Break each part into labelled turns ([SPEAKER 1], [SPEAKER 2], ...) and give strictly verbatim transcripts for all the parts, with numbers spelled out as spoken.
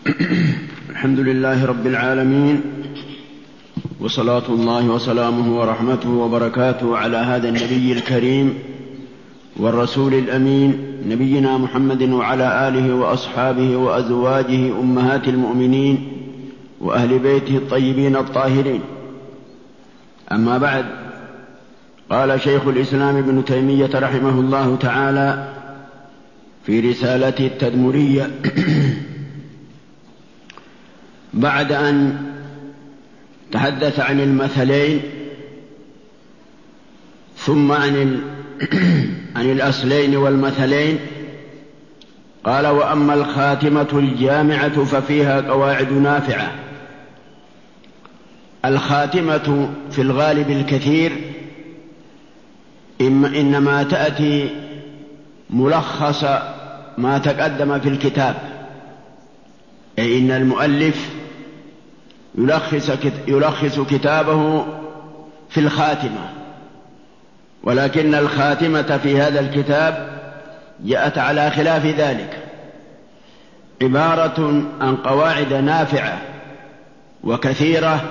[SPEAKER 1] الحمد لله رب العالمين، وصلاة الله وسلامه ورحمته وبركاته على هذا النبي الكريم والرسول الأمين نبينا محمد وعلى آله وأصحابه وأزواجه أمهات المؤمنين وأهل بيته الطيبين الطاهرين. أما بعد، قال شيخ الإسلام ابن تيمية رحمه الله تعالى في رسالته التدمرية بعد أن تحدث عن المثلين ثم عن ال... عن الأصلين والمثلين، قال: وأما الخاتمة الجامعة ففيها قواعد نافعة. الخاتمة في الغالب الكثير إنما تأتي ملخص ما تقدم في الكتاب، أي إن المؤلف يلخص يلخص كتابه في الخاتمة، ولكن الخاتمة في هذا الكتاب جاءت على خلاف ذلك، عبارة عن قواعد نافعة وكثيرة،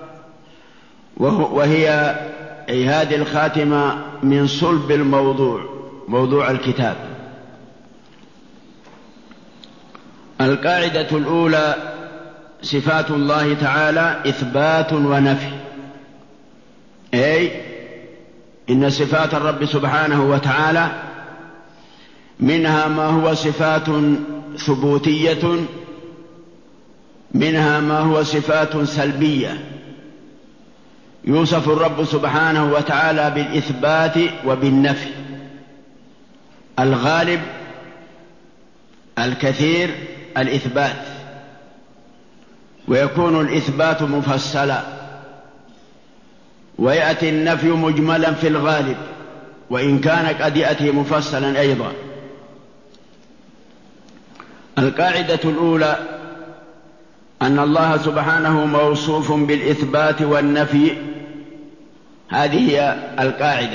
[SPEAKER 1] وهي أي هذه الخاتمة من صلب الموضوع، موضوع الكتاب. القاعدة الأولى: صفات الله تعالى إثبات ونفي، أي إن صفات الرب سبحانه وتعالى منها ما هو صفات ثبوتية، منها ما هو صفات سلبية. يوصف الرب سبحانه وتعالى بالإثبات وبالنفي. الغالب الكثير الإثبات، ويكون الإثبات مفصلا، ويأتي النفي مجملا في الغالب، وإن كان قد يأتي مفصلا أيضا. القاعدة الأولى أن الله سبحانه موصوف بالإثبات والنفي. هذه هي القاعدة،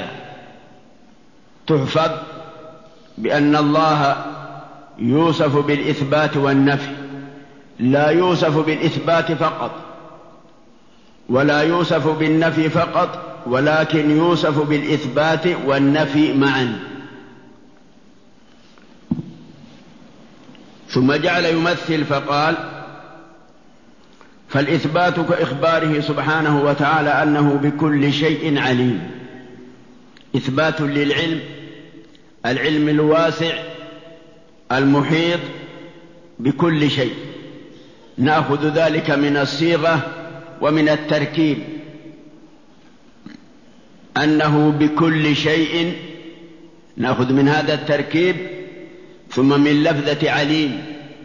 [SPEAKER 1] تحفظ بأن الله يوصف بالإثبات والنفي، لا يوصف بالإثبات فقط ولا يوصف بالنفي فقط، ولكن يوصف بالإثبات والنفي معا. ثم جعل يمثل فقال: فالإثبات كإخباره سبحانه وتعالى أنه بكل شيء عليم. إثبات للعلم، العلم الواسع المحيط بكل شيء. نأخذ ذلك من الصيغة ومن التركيب، أنه بكل شيء، نأخذ من هذا التركيب، ثم من لفظة عليم،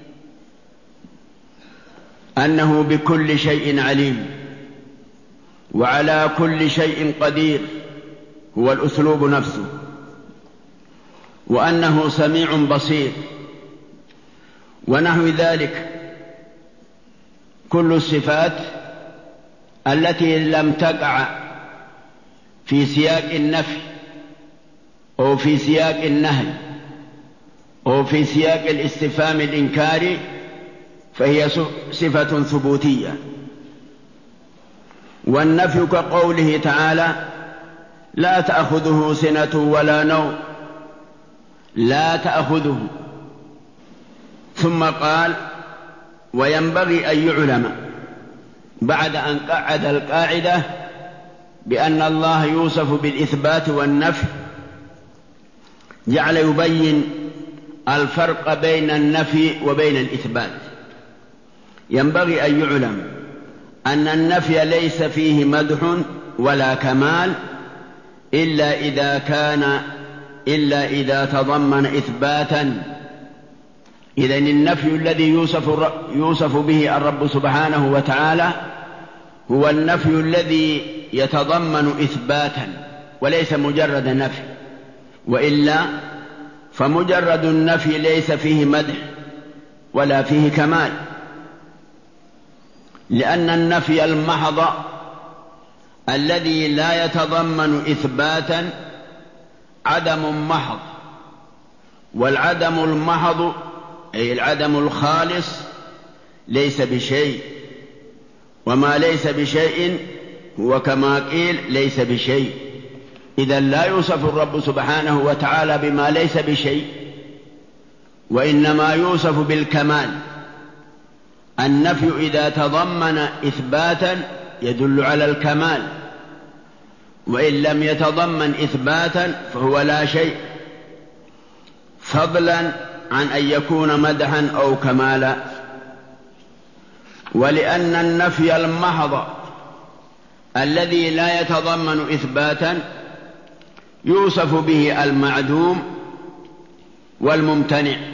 [SPEAKER 1] أنه بكل شيء عليم وعلى كل شيء قدير، هو الأسلوب نفسه، وأنه سميع بصير، ونحو ذلك. كل الصفات التي لم تقع في سياق النفي أو في سياق النهي أو في سياق الاستفهام الإنكاري فهي صفة ثبوتية. والنفي كقوله تعالى: لا تأخذه سنة ولا نوم، لا تأخذه. ثم قال: وينبغي أن يعلم، بعد أن قعد القاعدة بأن الله يوصف بالإثبات والنفي، جعل يبين الفرق بين النفي وبين الإثبات. ينبغي أن يعلم أن النفي ليس فيه مدح ولا كمال إلا إذا كان إلا إذا تضمن إثباتا. إذن النفي الذي يوصف, يوصف به الرب سبحانه وتعالى هو النفي الذي يتضمن إثباتا وليس مجرد نفي، وإلا فمجرد النفي ليس فيه مدح ولا فيه كمال، لأن النفي المحض الذي لا يتضمن إثباتا عدم محض، والعدم المحض أي العدم الخالص ليس بشيء، وما ليس بشيء هو كما قيل ليس بشيء. إذن لا يوصف الرب سبحانه وتعالى بما ليس بشيء، وإنما يوصف بالكمال. النفي إذا تضمن إثباتا يدل على الكمال، وإن لم يتضمن إثباتا فهو لا شيء، فضلا عن أن يكون مدحا أو كمالا. ولأن النفي المحض الذي لا يتضمن إثباتا يوصف به المعدوم والممتنع.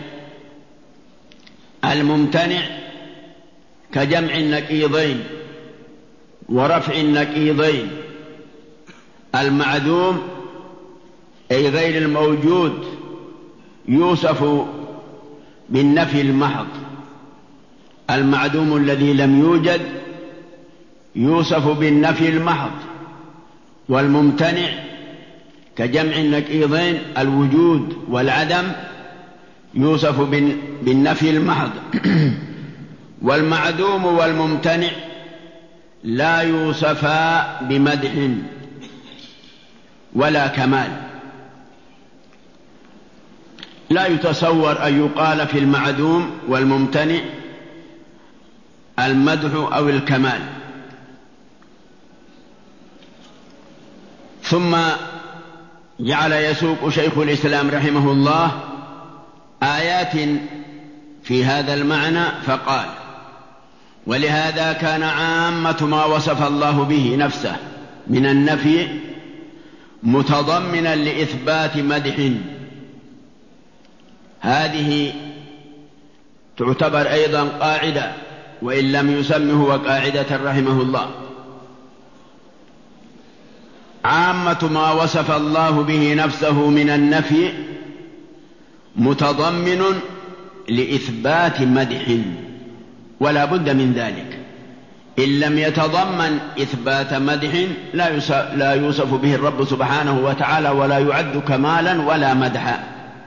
[SPEAKER 1] الممتنع كجمع النقيضين ورفع النقيضين. المعدوم أي غير الموجود يوصف بالنفي المحض. المعدوم الذي لم يوجد يوصف بالنفي المحض، والممتنع كجمع النقيضين الوجود والعدم يوصف بالنفي المحض. والمعدوم والممتنع لا يوصفا بمدح ولا كمال. لا يتصور أن يقال في المعدوم والممتنع المدح أو الكمال. ثم جعل يسوق شيخ الإسلام رحمه الله آيات في هذا المعنى فقال: ولهذا كان عامة ما وصف الله به نفسه من النفي متضمنا لإثبات مدح. هذه تعتبر أيضا قاعدة، وإن لم يسمه وقاعدة رحمه الله. عامة ما وصف الله به نفسه من النفي متضمن لإثبات مدح، ولا بد من ذلك. إن لم يتضمن إثبات مدح لا يوصف به الرب سبحانه وتعالى، ولا يعد كمالا ولا مدحا.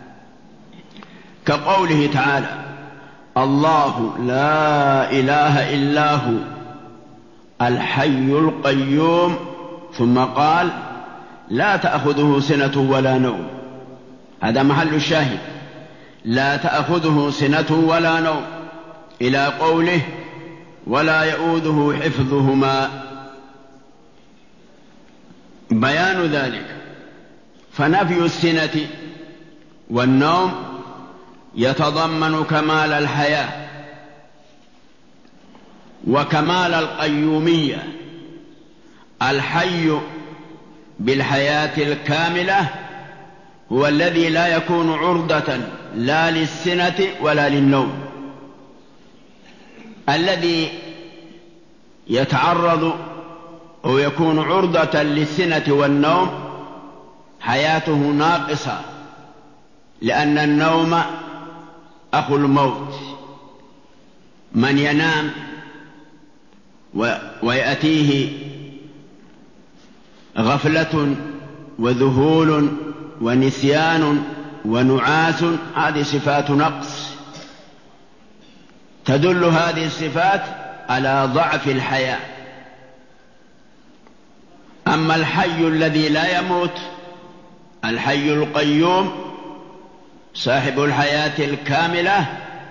[SPEAKER 1] كقوله تعالى: الله لا إله إلا هو الحي القيوم، ثم قال: لا تأخذه سنة ولا نوم. هذا محل الشاهد، لا تأخذه سنة ولا نوم، إلى قوله: ولا يؤوده حفظهما. بيان ذلك. فنفي السنة والنوم يتضمن كمال الحياة وكمال القيومية. الحي بالحياة الكاملة هو الذي لا يكون عرضة لا للسنة ولا للنوم. الذي يتعرض أو يكون عرضة للسنة والنوم حياته ناقصة، لأن النوم أخو الموت. من ينام ويأتيه غفلة وذهول ونسيان ونعاس، هذه صفات نقص. تدل هذه الصفات على ضعف الحياة. أما الحي الذي لا يموت، الحي القيوم صاحب الحياة الكاملة،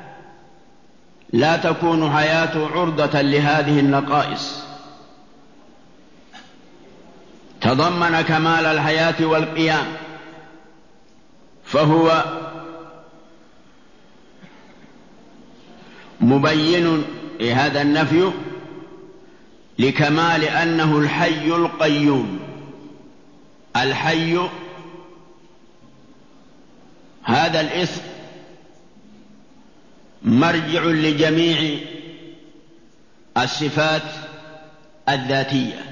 [SPEAKER 1] لا تكون حياته عرضة لهذه النقائص. تضمن كمال الحياة والقيام، فهو مبين لهذا النفي لكمال أنه الحي القيوم. الحي هذا الاسم مرجع لجميع الصفات الذاتية.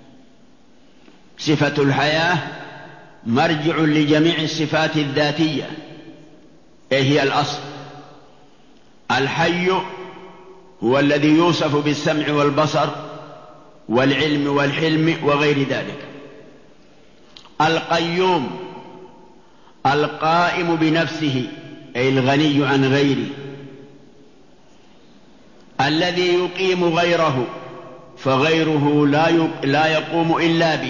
[SPEAKER 1] صفة الحياة مرجع لجميع الصفات الذاتية، إيه هي الأصل. الحي هو الذي يوصف بالسمع والبصر والعلم والحلم وغير ذلك. القيوم القائم بنفسه، أي الغني عن غيره. الذي يقيم غيره فغيره لا يقوم إلا به،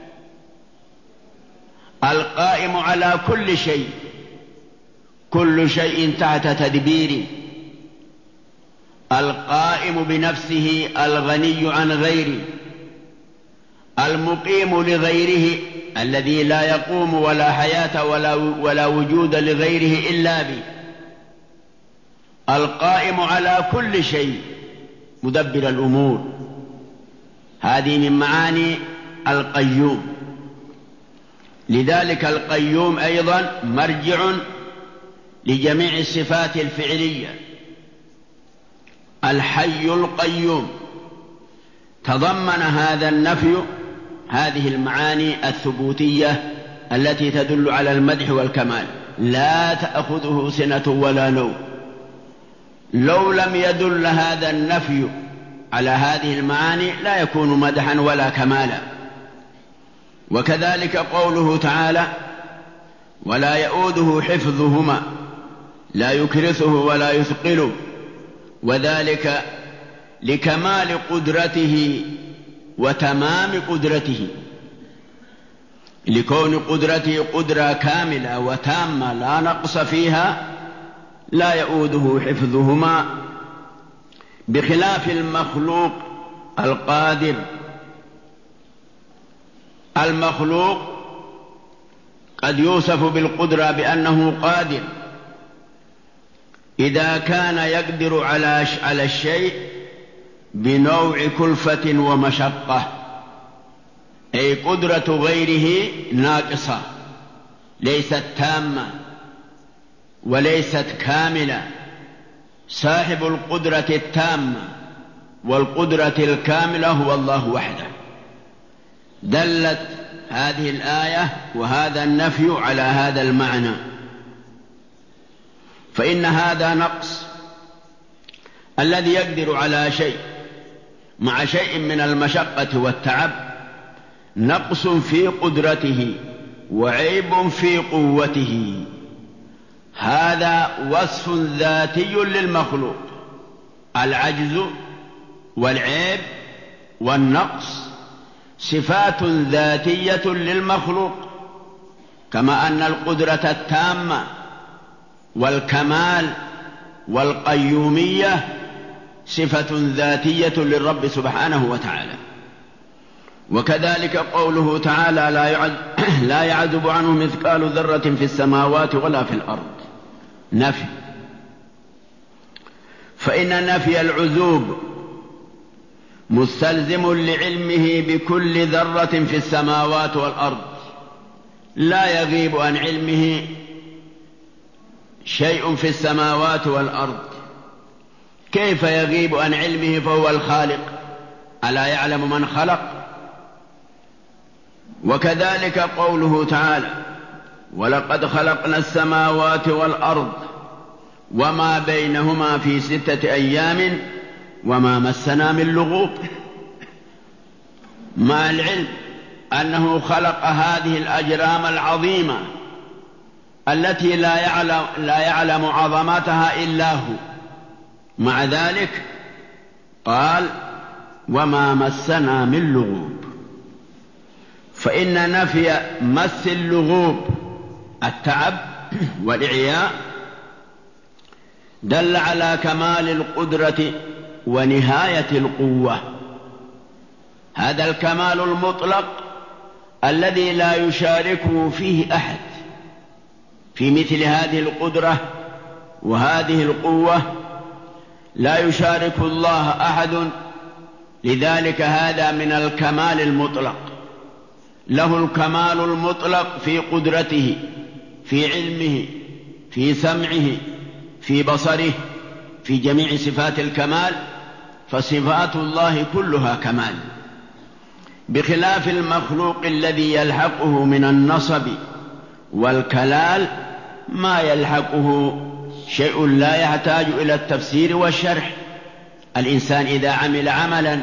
[SPEAKER 1] القائم على كل شيء، كل شيء تحت تدبيره، القائم بنفسه، الغني عن غيره، المقيم لغيره، الذي لا يقوم ولا حياة ولا, ولا وجود لغيره إلا به، القائم على كل شيء، مدبر الأمور. هذه من معاني القيوم. لذلك القيوم أيضا مرجع لجميع الصفات الفعلية. الحي القيوم تضمن هذا النفي هذه المعاني الثبوتية التي تدل على المدح والكمال. لا تأخذه سنة ولا نوم. لو لم يدل هذا النفي على هذه المعاني لا يكون مدحا ولا كمالا. وكذلك قوله تعالى: ولا يؤوده حفظهما لا يكرثه ولا يثقله، وذلك لكمال قدرته وتمام قدرته، لكون قدرته قدرة كاملة وتامة لا نقص فيها، لا يؤوده حفظهما، بخلاف المخلوق القادر. المخلوق قد يوصف بالقدرة بأنه قادر إذا كان يقدر على الشيء بنوع كلفة ومشقة، أي قدرة غيره ناقصة ليست تامة وليست كاملة. صاحب القدرة التامة والقدرة الكاملة هو الله وحده. دلت هذه الآية وهذا النفي على هذا المعنى. فإن هذا نقص، الذي يقدر على شيء مع شيء من المشقة والتعب نقص في قدرته وعيب في قوته. هذا وصف ذاتي للمخلوق، العجز والعيب والنقص صفات ذاتية للمخلوق، كما أن القدرة التامة والكمال والقيومية صفة ذاتية للرب سبحانه وتعالى. وكذلك قوله تعالى: لا يعزب عنه مثقال ذرة في السماوات ولا في الأرض. نفي. فإن نفي العزوب مستلزم لعلمه بكل ذرة في السماوات والأرض، لا يغيب عن علمه شيء في السماوات والأرض. كيف يغيب عن علمه فهو الخالق؟ ألا يعلم من خلق؟ وكذلك قوله تعالى: ولقد خلقنا السماوات والأرض وما بينهما في ستة أيام وما مسنا من لغوب. مع العلم أنه خلق هذه الأجرام العظيمة التي لا يعلم, لا يعلم عظمتها إلا هو، مع ذلك قال: وما مسنا من لغوب. فإن نفي مس اللغوب التعب والإعياء دل على كمال القدرة ونهاية القوة. هذا الكمال المطلق الذي لا يشاركه فيه أحد في مثل هذه القدرة وهذه القوة، لا يشارك الله أحد. لذلك هذا من الكمال المطلق. له الكمال المطلق في قدرته، في علمه، في سمعه، في بصره، في جميع صفات الكمال. فصفات الله كلها كمال، بخلاف المخلوق الذي يلحقه من النصب والكلال ما يلحقه شيء لا يحتاج إلى التفسير والشرح. الإنسان إذا عمل عملا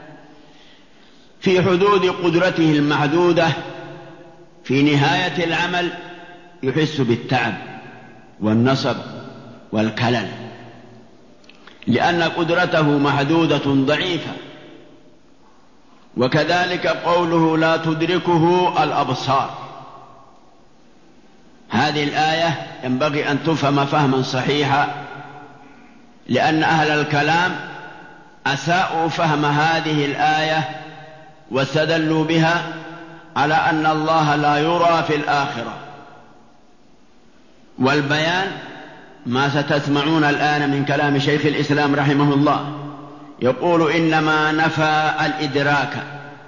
[SPEAKER 1] في حدود قدرته المحدودة في نهاية العمل يحس بالتعب والنصب والكلل. لأن قدرته محدودة ضعيفة. وكذلك قوله لا تدركه الأبصار، هذه الآية ينبغي أن تفهم فهما صحيحا، لأن أهل الكلام أساءوا فهم هذه الآية واستدلوا بها على أن الله لا يرى في الآخرة. والبيان ما ستسمعون الآن من كلام شيخ الإسلام رحمه الله، يقول إنما نفى الإدراك.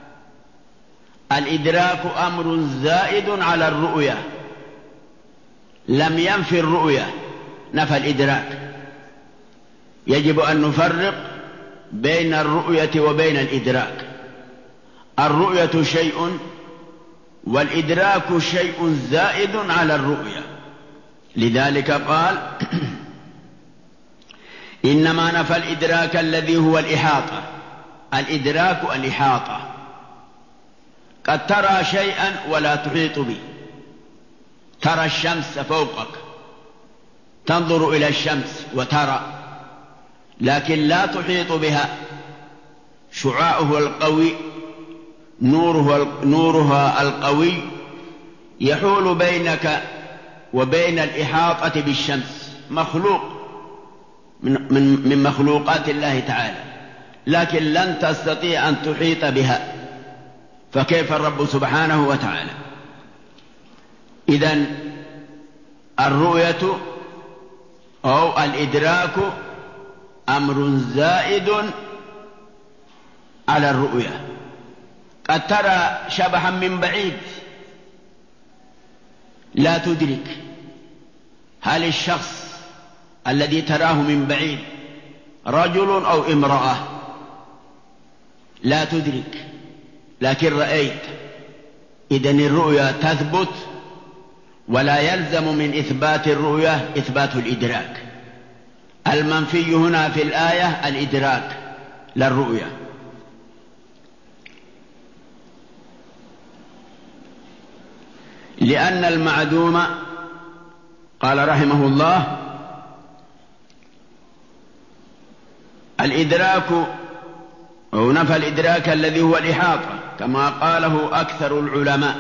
[SPEAKER 1] الإدراك أمر زائد على الرؤية، لم ينفي الرؤية، نفى الإدراك. يجب أن نفرق بين الرؤية وبين الإدراك. الرؤية شيء والإدراك شيء زائد على الرؤية. لذلك قال إنما نفى الإدراك الذي هو الإحاطة. الإدراك الإحاطة، قد ترى شيئا ولا تحيط به، ترى الشمس فوقك، تنظر إلى الشمس وترى، لكن لا تحيط بها، شعاعه القوي، نوره نورها القوي يحول بينك وبين الإحاطة بالشمس، مخلوق من, من, من مخلوقات الله تعالى، لكن لن تستطيع أن تحيط بها، فكيف الرب سبحانه وتعالى؟ إذن الرؤية أو الإدراك أمر زائد على الرؤية. قد ترى شبحا من بعيد لا تدرك هل الشخص الذي تراه من بعيد رجل أو امرأة، لا تدرك، لكن رأيت. إذن الرؤيا تثبت، ولا يلزم من إثبات الرؤيا إثبات الإدراك. المنفي هنا في الآية الإدراك لا الرؤيا. لأن المعدوم، قال رحمه الله، الإدراك أو نفى الإدراك الذي هو الإحاطة كما قاله أكثر العلماء.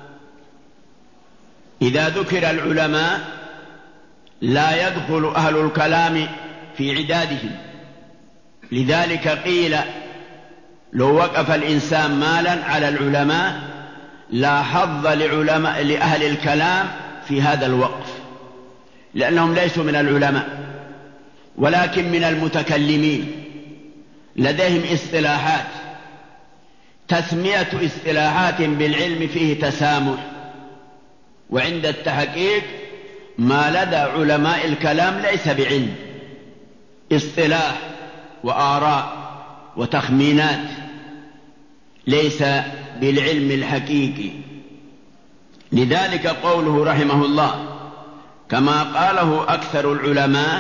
[SPEAKER 1] إذا ذكر العلماء لا يدخل أهل الكلام في عدادهم. لذلك قيل لو وقف الإنسان مالا على العلماء لا حظ لعلماء لأهل الكلام في هذا الوقف، لأنهم ليسوا من العلماء ولكن من المتكلمين، لديهم اصطلاحات. تسمية اصطلاحات بالعلم فيه تسامح، وعند التحقيق ما لدى علماء الكلام ليس بعلم، اصطلاح وآراء وتخمينات، ليس بالعلم الحقيقي. لذلك قوله رحمه الله كما قاله أكثر العلماء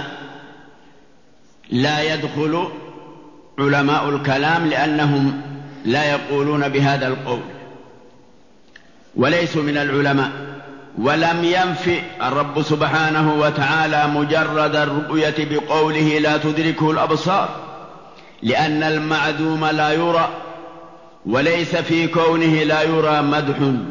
[SPEAKER 1] لا يدخل علماء الكلام، لأنهم لا يقولون بهذا القول وليسوا من العلماء. ولم ينفي الرب سبحانه وتعالى مجرد الرؤية بقوله لا تدركه الأبصار، لأن المعدوم لا يرى، وليس في كونه لا يرى مدح.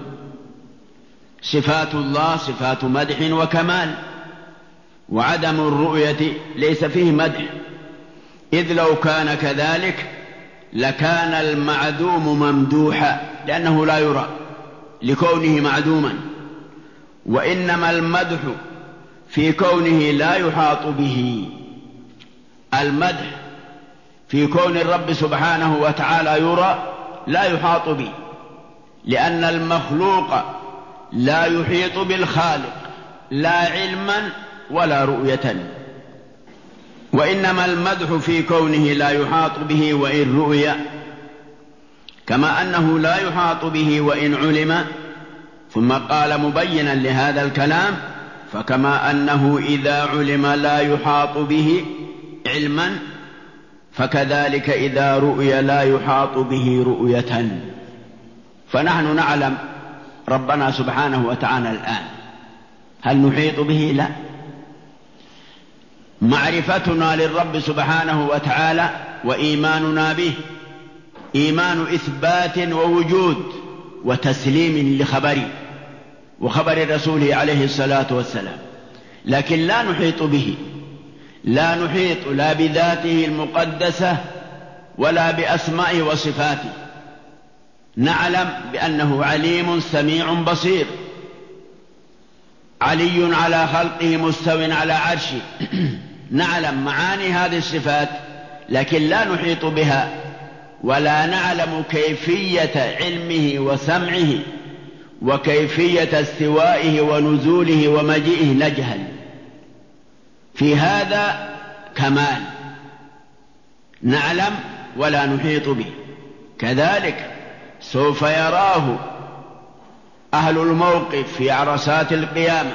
[SPEAKER 1] صفات الله صفات مدح وكمال، وعدم الرؤية ليس فيه مدح، إذ لو كان كذلك لكان المعدوم ممدوحا، لأنه لا يرى لكونه معدوما. وإنما المدح في كونه لا يحاط به. المدح في كون الرب سبحانه وتعالى يرى لا يحاط به، لأن المخلوق لا يحيط بالخالق لا علما ولا رؤية. وإنما المدح في كونه لا يحاط به وإن رؤي، كما أنه لا يحاط به وإن علم. ثم قال مبينا لهذا الكلام فكما أنه إذا علم لا يحاط به علما، فكذلك إذا رؤي لا يحاط به رؤية. فنحن نعلم ربنا سبحانه وتعالى الآن، هل نحيط به؟ لا، معرفتنا للرب سبحانه وتعالى وإيماننا به إيمان إثبات ووجود وتسليم لخبره وخبر رسوله عليه الصلاة والسلام، لكن لا نحيط به، لا نحيط لا بذاته المقدسة ولا بأسمائه وصفاته. نعلم بأنه عليم سميع بصير، علي على خلقه مستو على عرشه. نعلم معاني هذه الصفات لكن لا نحيط بها، ولا نعلم كيفية علمه وسمعه وكيفية استوائه ونزوله ومجيئه، نجهل. في هذا كمال، نعلم ولا نحيط به. كذلك سوف يراه أهل الموقف في عرصات القيامة،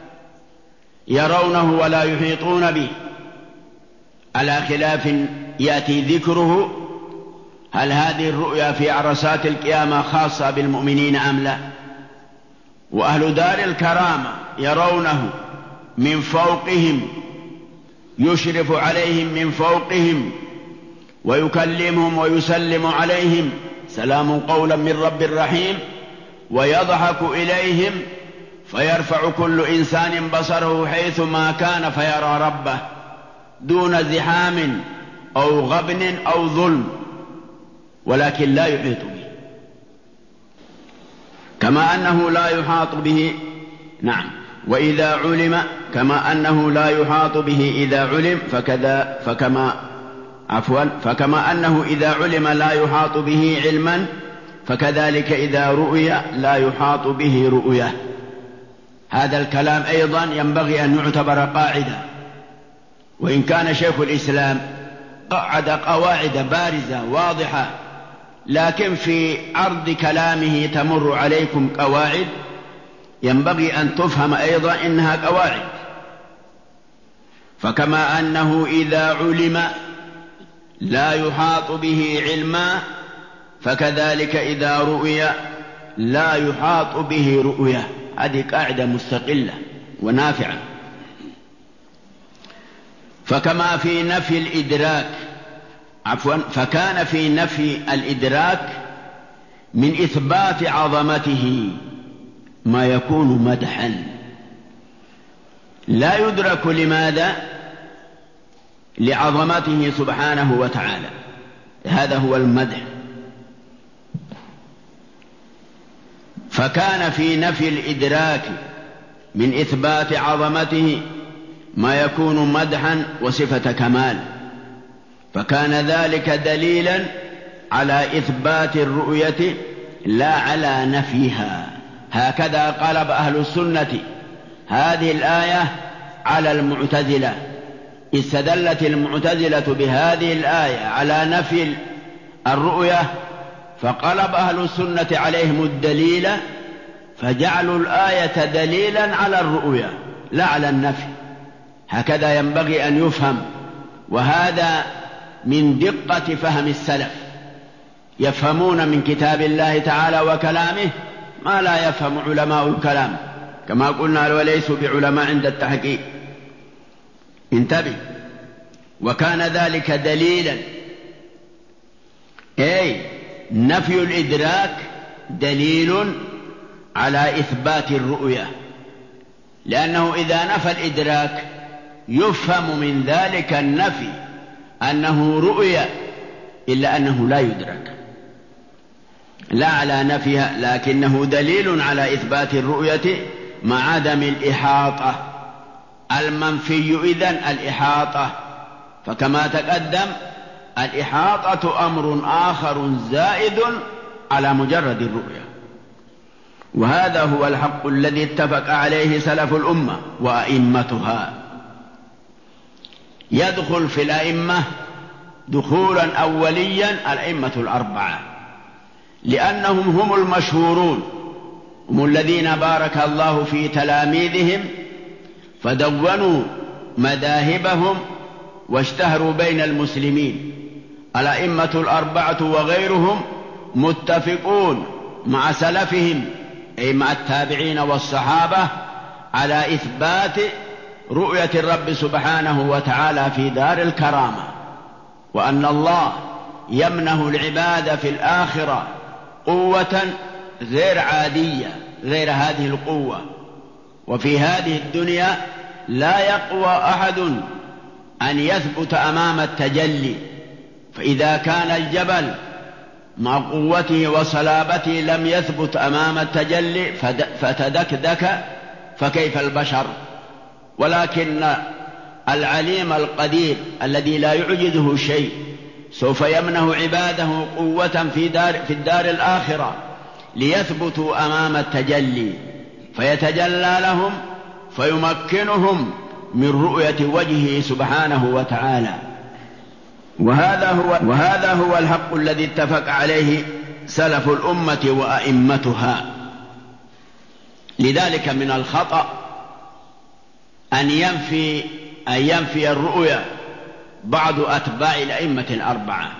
[SPEAKER 1] يرونه ولا يحيطون به، على خلاف يأتي ذكره هل هذه الرؤيا في عرصات القيامة خاصة بالمؤمنين أم لا. وأهل دار الكرامة يرونه من فوقهم، يشرف عليهم من فوقهم ويكلمهم ويسلم عليهم سلام قولا من رب رحيم، ويضحك إليهم فيرفع كل إنسان بصره حيث ما كان فيرى ربه دون زحام أو غبن أو ظلم، ولكن لا يحيط به. كما أنه لا يحاط به، نعم، وإذا علم، كما أنه لا يحاط به إذا علم فكذا فكما عفوا فكما أنه إذا علم لا يحاط به علما، فكذلك إذا رؤي لا يحاط به رؤية. هذا الكلام أيضا ينبغي أن يعتبر قاعدة، وإن كان شيخ الإسلام قعد قواعد بارزة واضحة، لكن في عرض كلامه تمر عليكم قواعد ينبغي أن تفهم أيضا إنها قواعد. فكما أنه إذا علم لا يحاط به علما، فكذلك إذا رؤي لا يحاط به رؤية. هذه قاعدة مستقلة ونافعة. فكما في نفي الإدراك عفوا فكان في نفي الإدراك من إثبات عظمته ما يكون مدحا، لا يدرك. لماذا؟ لعظمته سبحانه وتعالى، هذا هو المدح. فكان في نفي الإدراك من إثبات عظمته ما يكون مدحا وصفة كمال، فكان ذلك دليلا على إثبات الرؤية لا على نفيها. هكذا قلب أهل السنة هذه الآية على المعتزلة. استدلت المعتزلة بهذه الآية على نفي الرؤية، فقلب أهل السنة عليهم الدليل، فجعلوا الآية دليلا على الرؤية لا على النفي. هكذا ينبغي أن يفهم، وهذا من دقة فهم السلف، يفهمون من كتاب الله تعالى وكلامه ما لا يفهم علماء الكلام، كما قلنا وليسوا بعلماء عند التحقيق. انتبه. وكان ذلك دليلا، أي نفي الإدراك دليل على إثبات الرؤية، لأنه إذا نفى الإدراك يفهم من ذلك النفي أنه رؤية، إلا أنه لا يدرك، لا على نفيها، لكنه دليل على إثبات الرؤية مع عدم الإحاطة. المنفي إذن الإحاطة، فكما تقدم الإحاطة أمر آخر زائد على مجرد الرؤية، وهذا هو الحق الذي اتفق عليه سلف الأمة وأئمتها. يدخل في الأئمة دخولا أوليا الأئمة الأربعة، لأنهم هم المشهورون، هم الذين بارك الله في تلاميذهم فدونوا مذاهبهم واشتهروا بين المسلمين. الأئمة الأربعة وغيرهم متفقون مع سلفهم، أي مع التابعين والصحابة، على إثبات رؤية الرب سبحانه وتعالى في دار الكرامة، وأن الله يمنه العباد في الآخرة قوة غير عادية غير هذه القوة، وفي هذه الدنيا لا يقوى أحد أن يثبت أمام التجلي، فإذا كان الجبل مع قوته وصلابته لم يثبت أمام التجلي فتدكدك، فكيف البشر؟ ولكن العليم القدير الذي لا يعجزه شيء سوف يمنه عباده قوة في, دار في الدار الآخرة ليثبتوا أمام التجلي، فيتجلى لهم فيمكنهم من رؤية وجهه سبحانه وتعالى. وهذا هو, وهذا هو الحق الذي اتفق عليه سلف الأمة وأئمتها. لذلك من الخطأ أن ينفي, أن ينفي الرؤيا بعض أتباع الأئمة الأربعة.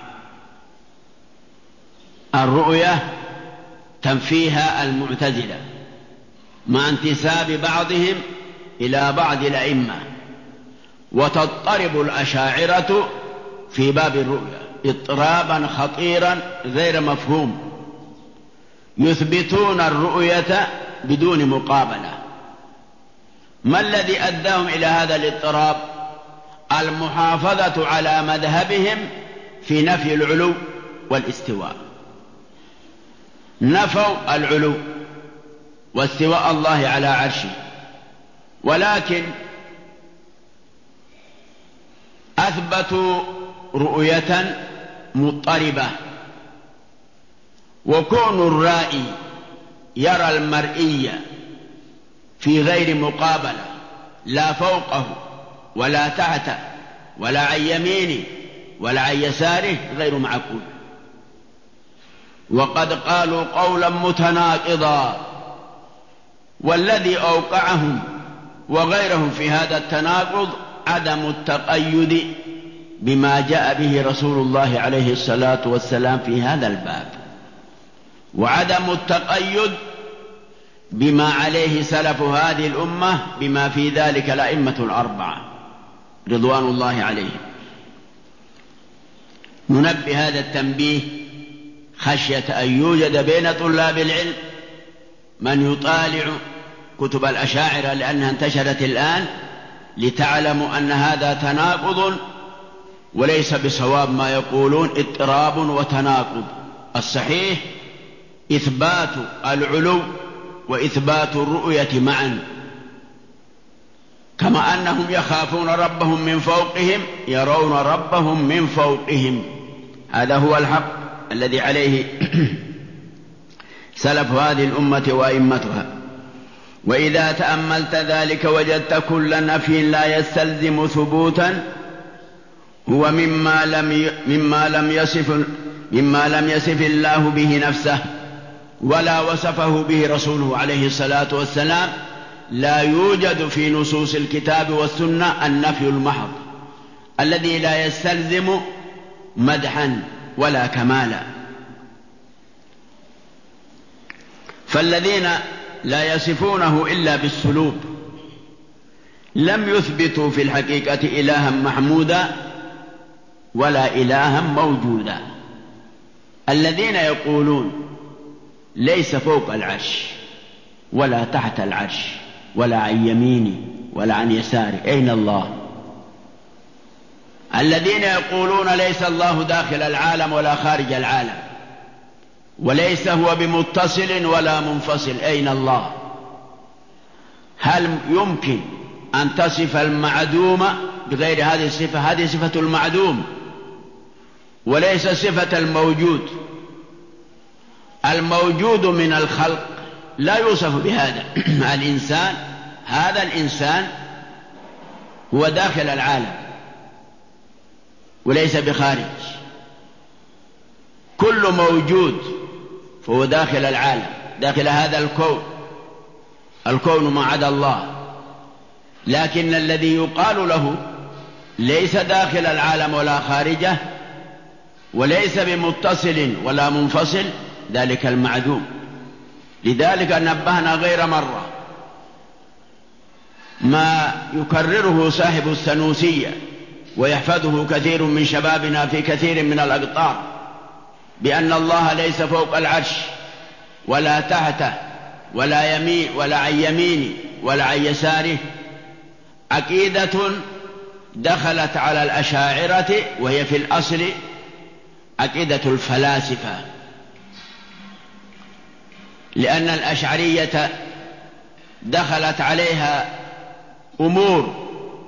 [SPEAKER 1] الرؤيا تنفيها المعتزلة مع انتساب بعضهم إلى بعض الأئمة، وتضطرب الأشاعرة في باب الرؤيا اضطرابا خطيرا غير مفهوم، يثبتون الرؤية بدون مقابلة. ما الذي أداهم إلى هذا الاضطراب؟ المحافظة على مذهبهم في نفي العلو والاستواء. نفوا العلو واستواء الله على عرشه، ولكن أثبتوا رؤية مضطربة. وكون الرائي يرى المرئي في غير مقابلة، لا فوقه ولا تحته ولا عن يمينه ولا عن يساره، غير معقول. وقد قالوا قولا متناقضا، والذي أوقعهم وغيرهم في هذا التناقض عدم التقيد بما جاء به رسول الله عليه الصلاة والسلام في هذا الباب، وعدم التقيد بما عليه سلف هذه الأمة، بما في ذلك الأئمة الأربعة رضوان الله عليهم. ننبه هذا التنبيه خشية أن يوجد بين طلاب العلم من يطالع كتب الأشاعرة لأنها انتشرت الآن، لتعلموا أن هذا تناقض وليس بصواب ما يقولون، اضطراب وتناقض. الصحيح إثبات العلو وإثبات الرؤية معا، كما أنهم يخافون ربهم من فوقهم يرون ربهم من فوقهم. هذا هو الحق الذي عليه سلف هذه الأمة وأئمتها. وإذا تأملت ذلك وجدت كل نفي لا يستلزم ثبوتا هو مما لم مما لم يصف مما لم يصف الله به نفسه ولا وصفه به رسوله عليه الصلاة والسلام. لا يوجد في نصوص الكتاب والسنة النفي المحض الذي لا يستلزم مدحا ولا كمالا. فالذين لا يصفونه إلا بالسلوب لم يثبتوا في الحقيقة إلها محمودا ولا إلها موجودا. الذين يقولون ليس فوق العرش ولا تحت العرش ولا عن يمينه ولا عن يساره، أين الله؟ الذين يقولون ليس الله داخل العالم ولا خارج العالم، وليس هو بمتصل ولا منفصل، أين الله؟ هل يمكن أن تصف المعدوم بغير هذه الصفة؟ هذه صفة المعدوم وليس صفة الموجود. الموجود من الخلق لا يوصف بهذا. الإنسان، هذا الإنسان هو داخل العالم وليس بخارج. كل موجود فهو داخل العالم، داخل هذا الكون، الكون ما عدا الله. لكن الذي يقال له ليس داخل العالم ولا خارجه وليس بمتصل ولا منفصل، ذلك المعدوم. لذلك نبهنا غير مرة ما يكرره صاحب السنوسية ويحفظه كثير من شبابنا في كثير من الأقطار، بأن الله ليس فوق العرش ولا تحته ولا يمين ولا عن يمينه ولا عن يساره، عقيدة دخلت على الأشاعرة، وهي في الأصل عقيدة الفلاسفة، لأن الأشعرية دخلت عليها أمور،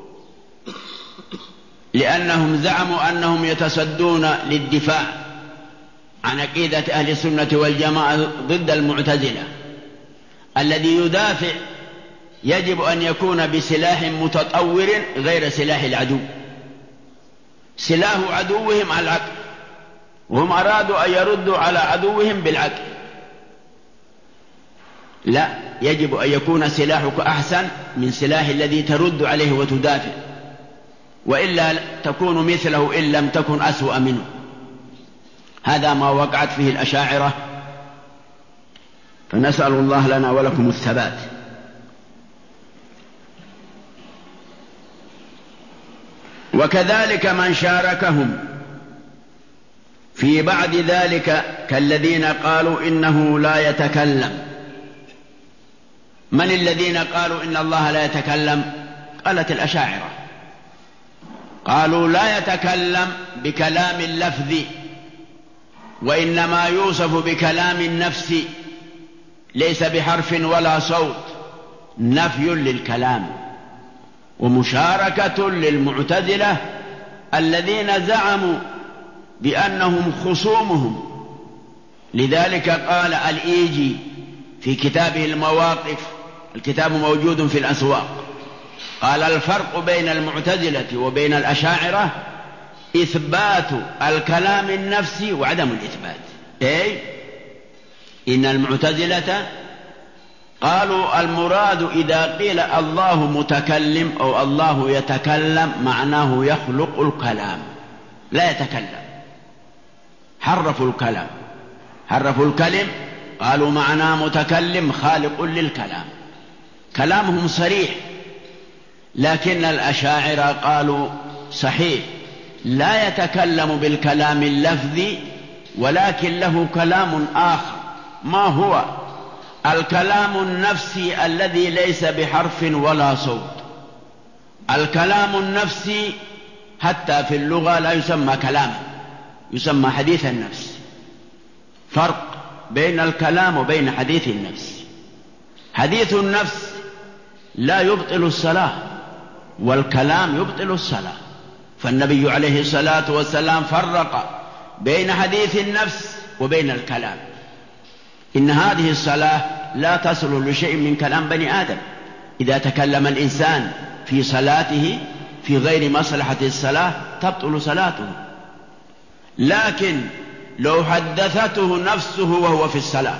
[SPEAKER 1] لأنهم زعموا أنهم يتصدون للدفاع عن عقيدة أهل السنة والجماعة ضد المعتزلة. الذي يدافع يجب أن يكون بسلاح متطور غير سلاح العدو. سلاح عدوهم العقل، وهم أرادوا أن يردوا على عدوهم بالعقل. لا، يجب أن يكون سلاحك أحسن من سلاح الذي ترد عليه وتدافع، وإلا تكون مثله إن لم تكن أسوأ منه. هذا ما وقعت فيه الأشاعرة، فنسأل الله لنا ولكم الثبات. وكذلك من شاركهم في بعد ذلك كالذين قالوا إنه لا يتكلم. من الذين قالوا إن الله لا يتكلم؟ قالت الأشاعرة، قالوا لا يتكلم بكلام اللفظ، وإنما يوصف بكلام النفس، ليس بحرف ولا صوت، نفي للكلام ومشاركة للمعتزلة الذين زعموا بأنهم خصومهم. لذلك قال الإيجي في كتابه المواقف، الكتاب موجود في الأسواق، قال الفرق بين المعتزلة وبين الأشاعرة إثبات الكلام النفسي وعدم الإثبات. أي إن المعتزلة قالوا المراد إذا قيل الله متكلم أو الله يتكلم معناه يخلق الكلام، لا يتكلم. حرفوا الكلام، حرفوا الكلم، قالوا معناه متكلم خالق للكلام، كلامهم صريح. لكن الأشاعرة قالوا صحيح، لا يتكلم بالكلام اللفظي، ولكن له كلام آخر. ما هو؟ الكلام النفسي الذي ليس بحرف ولا صوت. الكلام النفسي حتى في اللغة لا يسمى كلاما، يسمى حديث النفس. فرق بين الكلام وبين حديث النفس. حديث النفس لا يبطل الصلاة، والكلام يبطل الصلاة. فالنبي عليه الصلاة والسلام فرق بين حديث النفس وبين الكلام. إن هذه الصلاة لا تصل لشيء من كلام بني آدم. إذا تكلم الإنسان في صلاته في غير مصلحة الصلاة تبطل صلاته. لكن لو حدثته نفسه وهو في الصلاة،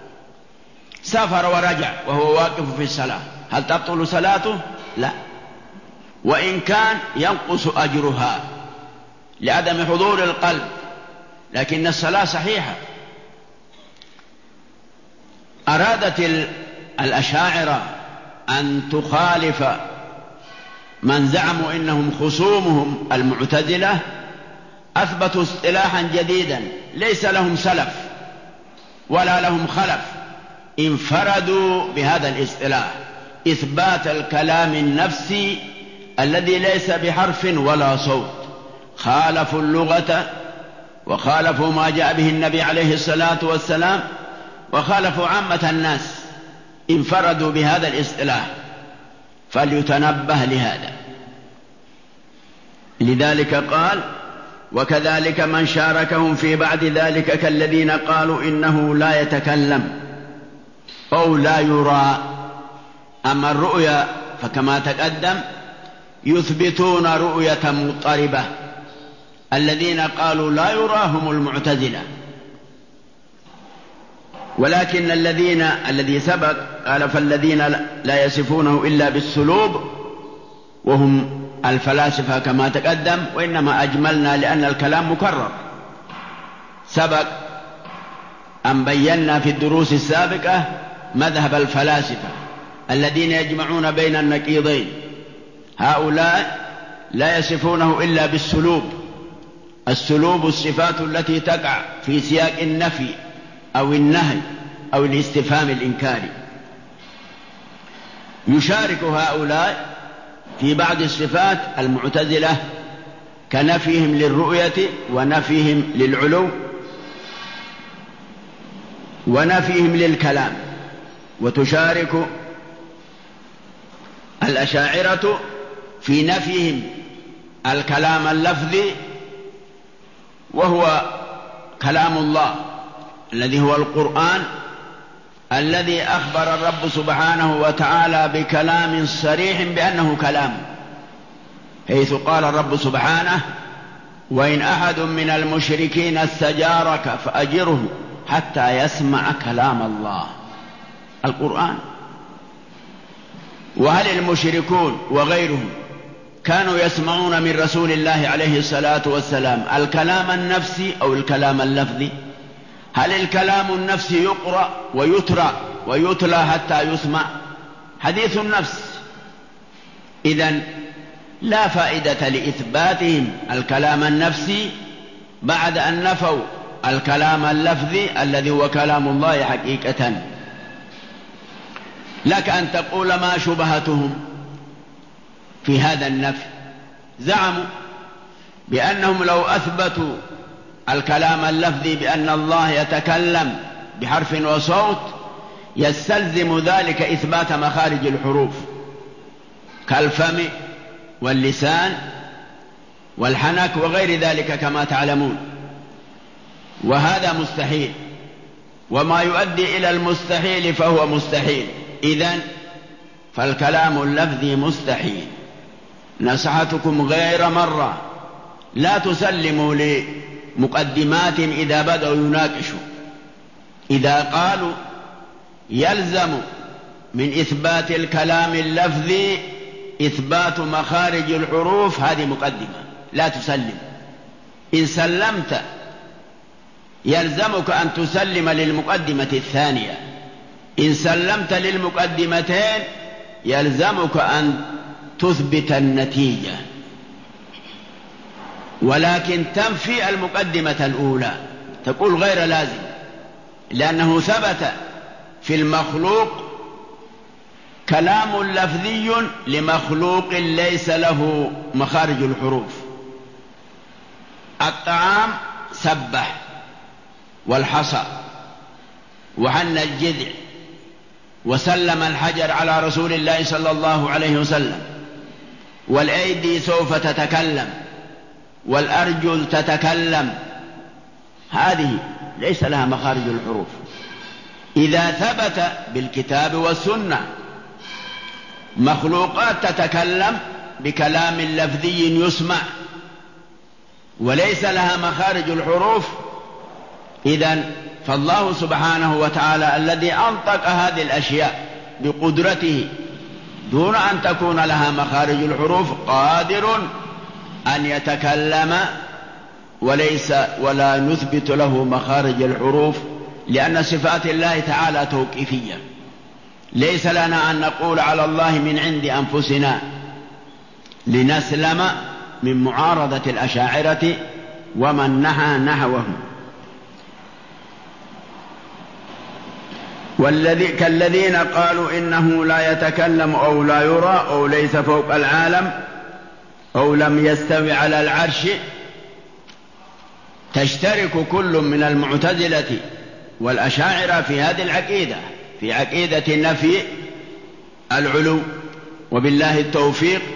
[SPEAKER 1] سافر ورجع وهو واقف في الصلاة، هل تبطل صلاته؟ لا، وإن كان ينقص أجرها لعدم حضور القلب، لكن الصلاة صحيحة. أرادت الأشاعرة أن تخالف من زعموا إنهم خصومهم المعتزلة، أثبتوا اصطلاحا جديدا ليس لهم سلف ولا لهم خلف، انفردوا بهذا الاصطلاح، إثبات الكلام النفسي الذي ليس بحرف ولا صوت. خالفوا اللغة وخالفوا ما جاء به النبي عليه الصلاة والسلام، وخالفوا عامة الناس، انفردوا بهذا الاصطلاح، فليتنبه لهذا. لذلك قال وكذلك من شاركهم في بعد ذلك كالذين قالوا إنه لا يتكلم أو لا يرى. أما الرؤيا فكما تقدم يثبتون رؤية مضطربة. الذين قالوا لا يراهم المعتزلة، ولكن الذين الذي سبق قال فالذين لا يصفونه إلا بالسلوب وهم الفلاسفة كما تقدم، وإنما أجملنا لأن الكلام مكرر. سبق أن بينا في الدروس السابقة مذهب الفلاسفة الذين يجمعون بين النقيضين، هؤلاء لا يصفونه إلا بالسلوب. السلوب الصفات التي تقع في سياق النفي أو النهي أو الاستفهام الإنكاري. يشارك هؤلاء في بعض الصفات المعتزلة كنفيهم للرؤية ونفيهم للعلو ونفيهم للكلام، وتشارك الأشاعرة في نفيهم الكلام اللفظي وهو كلام الله الذي هو القرآن، الذي أخبر الرب سبحانه وتعالى بكلام صريح بأنه كلام، حيث قال الرب سبحانه: وإن أحد من المشركين استجارك فأجره حتى يسمع كلام الله، القرآن. وهل المشركون وغيرهم كانوا يسمعون من رسول الله عليه الصلاة والسلام الكلام النفسي أو الكلام اللفظي؟ هل الكلام النفسي يقرأ ويترى ويتلى حتى يسمع؟ حديث النفس. إذن لا فائدة لإثباتهم الكلام النفسي بعد أن نفوا الكلام اللفظي الذي هو كلام الله حقيقة. لك أن تقول ما شبهتهم في هذا النفي. زعموا بأنهم لو أثبتوا الكلام اللفظي بأن الله يتكلم بحرف وصوت يستلزم ذلك إثبات مخارج الحروف كالفم واللسان والحنك وغير ذلك كما تعلمون، وهذا مستحيل، وما يؤدي إلى المستحيل فهو مستحيل. إذن فالكلام اللفظي مستحيل. نصحتكم غير مرة لا تسلموا لمقدمات إذا بدأوا يناقشوا. إذا قالوا يلزم من إثبات الكلام اللفظي إثبات مخارج الحروف، هذه مقدمة لا تسلم. إن سلمت يلزمك أن تسلم للمقدمة الثانية. إن سلمت للمقدمتين يلزمك أن تثبت النتيجة، ولكن تنفي المقدمة الأولى، تقول غير لازم، لأنه ثبت في المخلوق كلام لفظي لمخلوق ليس له مخارج الحروف. الطعام سبح والحصى وحن الجذع وسلم الحجر على رسول الله صلى الله عليه وسلم، والأيدي سوف تتكلم والأرجل تتكلم، هذه ليس لها مخارج الحروف. إذا ثبت بالكتاب والسنة مخلوقات تتكلم بكلام لفظي يسمع وليس لها مخارج الحروف، إذن فالله سبحانه وتعالى الذي أنطق هذه الأشياء بقدرته دون أن تكون لها مخارج الحروف قادر أن يتكلم وليس ولا نثبت له مخارج الحروف، لأن صفات الله تعالى توقيفية. ليس لنا أن نقول على الله من عند أنفسنا لنسلم من معارضة الأشاعرة ومن نهى نحوهم. والذي كالذين قالوا إنه لا يتكلم أو لا يرى أو ليس فوق العالم أو لم يستوي على العرش. تشترك كل من المعتزلة والأشاعرة في هذه العقيدة، في عقيدة نفي العلو، وبالله التوفيق.